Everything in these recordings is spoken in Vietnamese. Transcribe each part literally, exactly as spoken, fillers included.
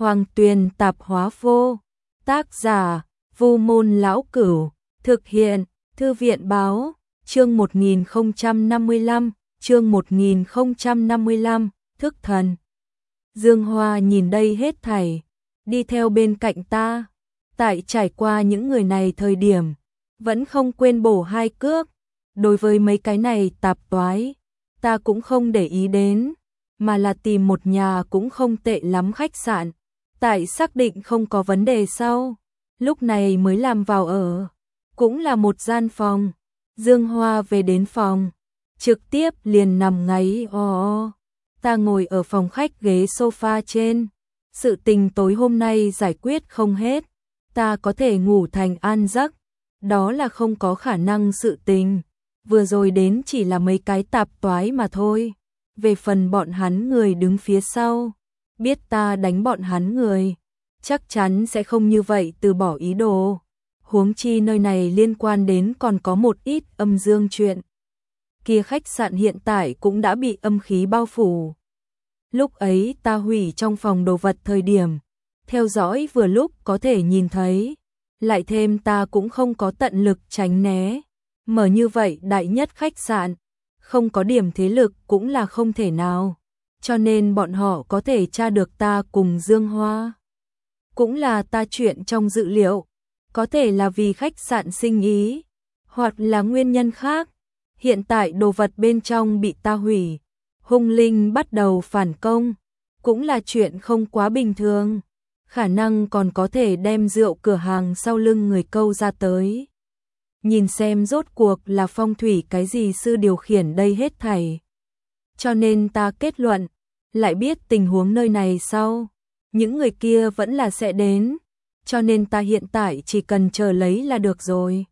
Hoàng Tuyền Tạp Hóa Vô. Tác giả: Vu Môn Lão Cửu. Thực hiện: Thư viện Báo. Chương một nghìn không trăm năm mươi lăm, chương một nghìn không trăm năm mươi lăm, thức thần. Dương Hoa nhìn đây hết thảy, đi theo bên cạnh ta. Tại trải qua những người này thời điểm, vẫn không quên bổ hai cước. Đối với mấy cái này tạp toái, ta cũng không để ý đến, mà là tìm một nhà cũng không tệ lắm khách sạn. Tại xác định không có vấn đề sau, lúc này mới làm vào ở. Cũng là một gian phòng. Dương Hoa về đến phòng, trực tiếp liền nằm ngáy o o. Ta ngồi ở phòng khách ghế sofa trên. Sự tình tối hôm nay giải quyết không hết, ta có thể ngủ thành an giấc, đó là không có khả năng sự tình. Vừa rồi đến chỉ là mấy cái tạp toái mà thôi. Về phần bọn hắn người đứng phía sau, biết ta đánh bọn hắn người, chắc chắn sẽ không như vậy từ bỏ ý đồ. Huống chi nơi này liên quan đến còn có một ít âm dương chuyện. Kia khách sạn hiện tại cũng đã bị âm khí bao phủ. Lúc ấy ta hủy trong phòng đồ vật thời điểm, theo dõi vừa lúc có thể nhìn thấy. Lại thêm ta cũng không có tận lực tránh né. Mở như vậy đại nhất khách sạn, không có điểm thế lực cũng là không thể nào. Cho nên bọn họ có thể tra được ta cùng Dương Hoa. Cũng là ta chuyện trong dự liệu. Có thể là vì khách sạn sinh ý, hoặc là nguyên nhân khác. Hiện tại đồ vật bên trong bị ta hủy, hung linh bắt đầu phản công, cũng là chuyện không quá bình thường. Khả năng còn có thể đem rượu cửa hàng sau lưng người câu ra tới. Nhìn xem rốt cuộc là phong thủy cái gì sư điều khiển đây hết thảy. Cho nên ta kết luận, lại biết tình huống nơi này sau, những người kia vẫn là sẽ đến. Cho nên ta hiện tại chỉ cần chờ lấy là được rồi.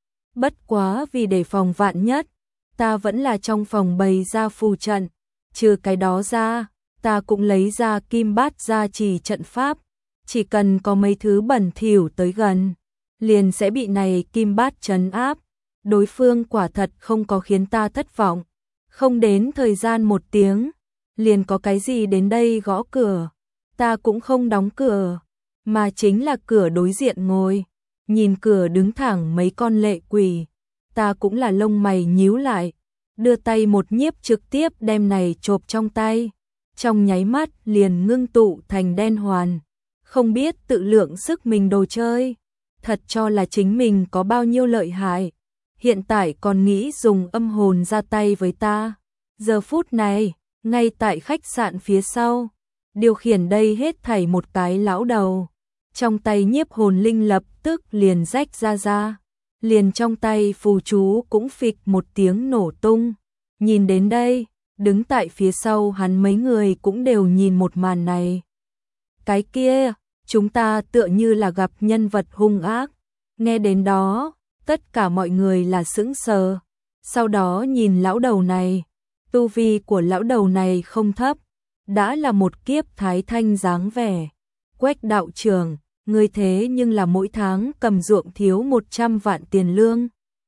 Bất quá vì đề phòng vạn nhất, ta vẫn là trong phòng bày ra phù trận. Trừ cái đó ra, ta cũng lấy ra kim bát gia trì trận pháp. Chỉ cần có mấy thứ bẩn thỉu tới gần, liền sẽ bị này kim bát trấn áp. Đối phương quả thật không có khiến ta thất vọng. Không đến thời gian một tiếng, liền có cái gì đến đây gõ cửa. Ta cũng không đóng cửa, mà chính là cửa đối diện ngồi. Nhìn cửa đứng thẳng mấy con lệ quỷ, ta cũng là lông mày nhíu lại. Đưa tay một nhiếp trực tiếp đem này chộp trong tay. Trong nháy mắt liền ngưng tụ thành đen hoàn. Không biết tự lượng sức mình đồ chơi, thật cho là chính mình có bao nhiêu lợi hại. Hiện tại còn nghĩ dùng âm hồn ra tay với ta. Giờ phút này, ngay tại khách sạn phía sau, điều khiển đây hết thảy một cái lão đầu. Trong tay nhiếp hồn linh lập tức liền rách ra ra. Liền trong tay phù chú cũng phịch một tiếng nổ tung. Nhìn đến đây, đứng tại phía sau hắn mấy người cũng đều nhìn một màn này. Cái kia, chúng ta tựa như là gặp nhân vật hung ác. Nghe đến đó, tất cả mọi người là sững sờ. Sau đó nhìn lão đầu này, tu vi của lão đầu này không thấp, đã là một kiếp thái thanh dáng vẻ. Quách đạo trưởng, ngươi thế nhưng là mỗi tháng cầm ruộng thiếu một trăm vạn tiền lương.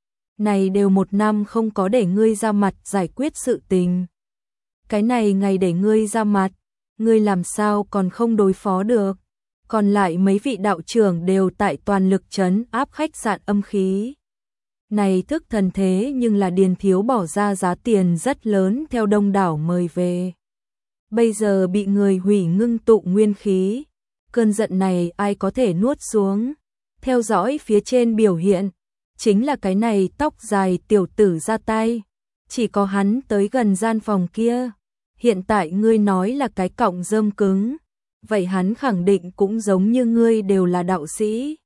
Này đều một năm không có để ngươi ra mặt giải quyết sự tình. Cái này ngày để ngươi ra mặt, ngươi làm sao còn không đối phó được. Còn lại mấy vị đạo trưởng đều tại toàn lực trấn áp khách sạn âm khí. Này thức thần thế nhưng là Điền Thiếu bỏ ra giá tiền rất lớn theo đông đảo mời về. Bây giờ bị người hủy ngưng tụ nguyên khí. Cơn giận này ai có thể nuốt xuống. Theo dõi phía trên biểu hiện, chính là cái này tóc dài tiểu tử ra tay. Chỉ có hắn tới gần gian phòng kia. Hiện tại ngươi nói là cái cọng rơm cứng. Vậy hắn khẳng định cũng giống như ngươi đều là đạo sĩ.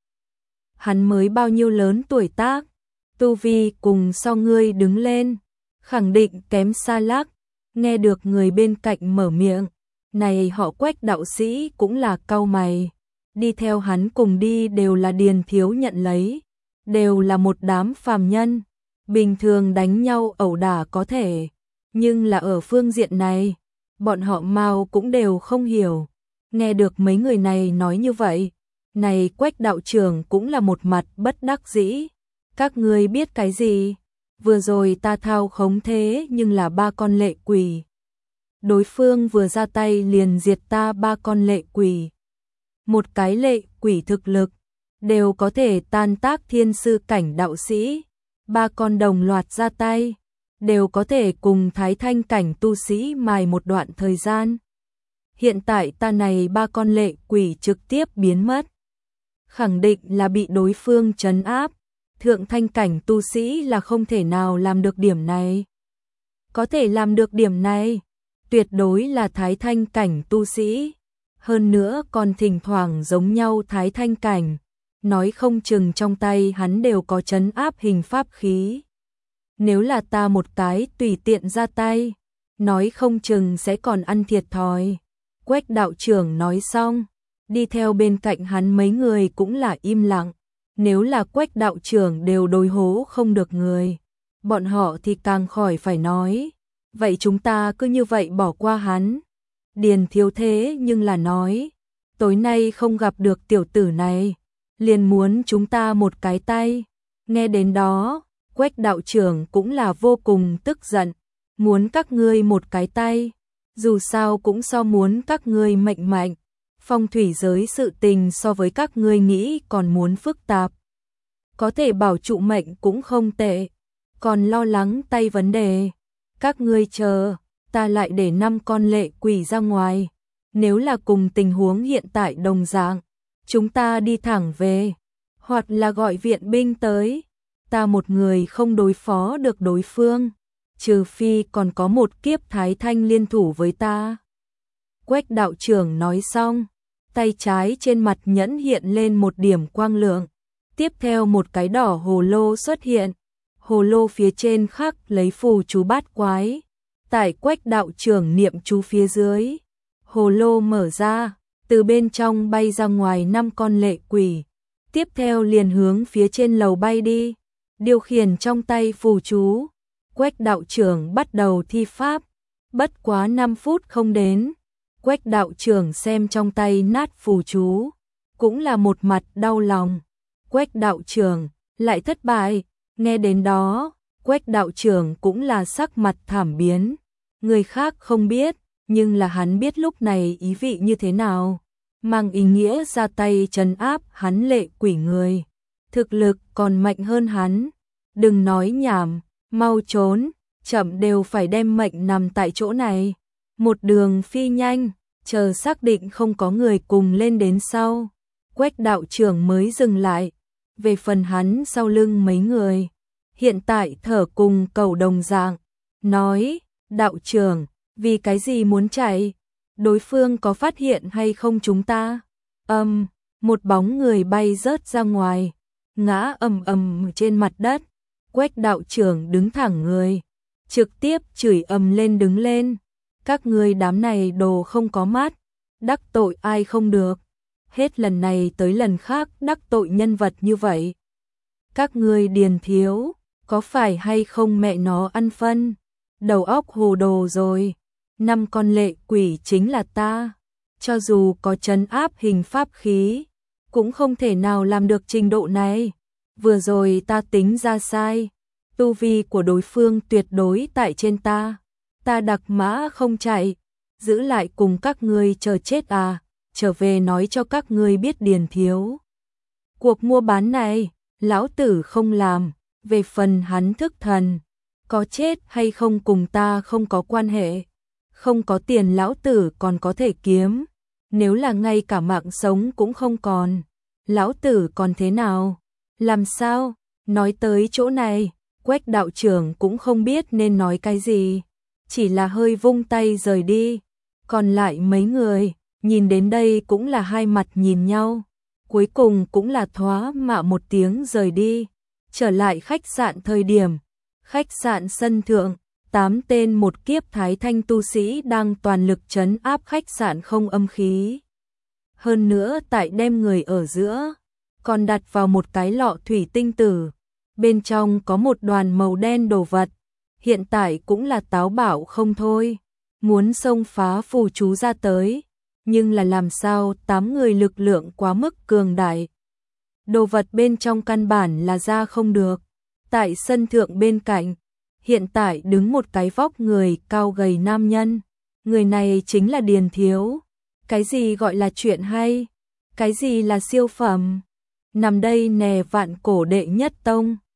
Hắn mới bao nhiêu lớn tuổi tác, tu vi cùng so ngươi đứng lên, khẳng định kém xa lắc. Nghe được người bên cạnh mở miệng, này họ Quách đạo sĩ cũng là cau mày. Đi theo hắn cùng đi đều là Điền Thiếu nhận lấy, đều là một đám phàm nhân. Bình thường đánh nhau ẩu đả có thể, nhưng là ở phương diện này, bọn họ mau cũng đều không hiểu. Nghe được mấy người này nói như vậy, này Quách đạo trưởng cũng là một mặt bất đắc dĩ. Các ngươi biết cái gì? Vừa rồi ta thao khống thế nhưng là ba con lệ quỷ. Đối phương vừa ra tay liền diệt ta ba con lệ quỷ. một cái lệ quỷ thực lực, đều có thể tan tác thiên sư cảnh đạo sĩ, ba con đồng loạt ra tay, đều có thể cùng thái thanh cảnh tu sĩ mài một đoạn thời gian. Hiện tại ta này ba con lệ quỷ trực tiếp biến mất, khẳng định là bị đối phương trấn áp, thượng thanh cảnh tu sĩ là không thể nào làm được điểm này. Có thể làm được điểm này, tuyệt đối là thái thanh cảnh tu sĩ, hơn nữa còn thỉnh thoảng giống nhau thái thanh cảnh, nói không chừng trong tay hắn đều có trấn áp hình pháp khí. Nếu là ta một cái tùy tiện ra tay, nói không chừng sẽ còn ăn thiệt thòi. Quách đạo trưởng nói xong, đi theo bên cạnh hắn mấy người cũng là im lặng. Nếu là Quách đạo trưởng đều đối hố không được người, bọn họ thì càng khỏi phải nói. Vậy chúng ta cứ như vậy bỏ qua hắn. Điền Thiếu thế nhưng là nói, tối nay không gặp được tiểu tử này, liền muốn chúng ta một cái tay. Nghe đến đó, Quách đạo trưởng cũng là vô cùng tức giận, muốn các ngươi một cái tay, dù sao cũng so muốn các ngươi mệnh mạnh. Phong thủy giới sự tình so với các ngươi nghĩ còn muốn phức tạp. Có thể bảo trụ mệnh cũng không tệ, còn lo lắng tay vấn đề. Các ngươi chờ, ta lại để năm con lệ quỷ ra ngoài. Nếu là cùng tình huống hiện tại đồng dạng, chúng ta đi thẳng về, hoặc là gọi viện binh tới. Ta một người không đối phó được đối phương, trừ phi còn có một kiếp thái thanh liên thủ với ta. Quách đạo trưởng nói xong, tay trái trên mặt nhẫn hiện lên một điểm quang lượng. Tiếp theo một cái đỏ hồ lô xuất hiện, hồ lô phía trên khắc lấy phù chú bát quái. Tại Quách đạo trưởng niệm chú phía dưới, hồ lô mở ra, từ bên trong bay ra ngoài năm con lệ quỷ. Tiếp theo liền hướng phía trên lầu bay đi, điều khiển trong tay phù chú. Quách đạo trưởng bắt đầu thi pháp, bất quá năm phút không đến. Quách đạo trưởng xem trong tay nát phù chú, cũng là một mặt đau lòng. Quách đạo trưởng lại thất bại, nghe đến đó, Quách đạo trưởng cũng là sắc mặt thảm biến. Người khác không biết, nhưng là hắn biết lúc này ý vị như thế nào, mang ý nghĩa ra tay trấn áp hắn lệ quỷ người. Thực lực còn mạnh hơn hắn, đừng nói nhảm, mau trốn, chậm đều phải đem mệnh nằm tại chỗ này. Một đường phi nhanh, chờ xác định không có người cùng lên đến sau, Quách đạo trưởng mới dừng lại. Về phần hắn sau lưng mấy người, hiện tại thở cùng cầu đồng dạng, nói, đạo trưởng, vì cái gì muốn chạy? Đối phương có phát hiện hay không chúng ta? Âm, um, một bóng người bay rớt ra ngoài, ngã ầm ầm trên mặt đất. Quách đạo trưởng đứng thẳng người, trực tiếp chửi ầm lên đứng lên. Các ngươi đám này đồ không có mắt, đắc tội ai không được. Hết lần này tới lần khác đắc tội nhân vật như vậy. Các ngươi Điền Thiếu, có phải hay không mẹ nó ăn phân, đầu óc hồ đồ rồi. Năm con lệ quỷ chính là ta, cho dù có trấn áp hình pháp khí, cũng không thể nào làm được trình độ này. Vừa rồi ta tính ra sai, tu vi của đối phương tuyệt đối tại trên ta. Ta đặc mã không chạy, giữ lại cùng các ngươi chờ chết à, trở về nói cho các ngươi biết Điền Thiếu. Cuộc mua bán này, lão tử không làm, về phần hắn thức thần, có chết hay không cùng ta không có quan hệ. Không có tiền lão tử còn có thể kiếm, nếu là ngay cả mạng sống cũng không còn, lão tử còn thế nào? Làm sao? Nói tới chỗ này, Quách đạo trưởng cũng không biết nên nói cái gì, chỉ là hơi vung tay rời đi. Còn lại mấy người, nhìn đến đây cũng là hai mặt nhìn nhau, cuối cùng cũng là thoá mạ một tiếng rời đi. Trở lại khách sạn thời điểm, khách sạn sân thượng, tám tên một kiếp thái thanh tu sĩ đang toàn lực trấn áp khách sạn không âm khí. Hơn nữa tại đem người ở giữa, còn đặt vào một cái lọ thủy tinh tử, bên trong có một đoàn màu đen đồ vật, hiện tại cũng là táo bạo không thôi, muốn xông phá phù chú ra tới, nhưng là làm sao tám người lực lượng quá mức cường đại. Đồ vật bên trong căn bản là ra không được. Tại sân thượng bên cạnh, hiện tại đứng một cái vóc người cao gầy nam nhân, người này chính là Điền Thiếu. Cái gì gọi là chuyện hay? Cái gì là siêu phẩm? Nằm đây nè vạn cổ đệ nhất tông.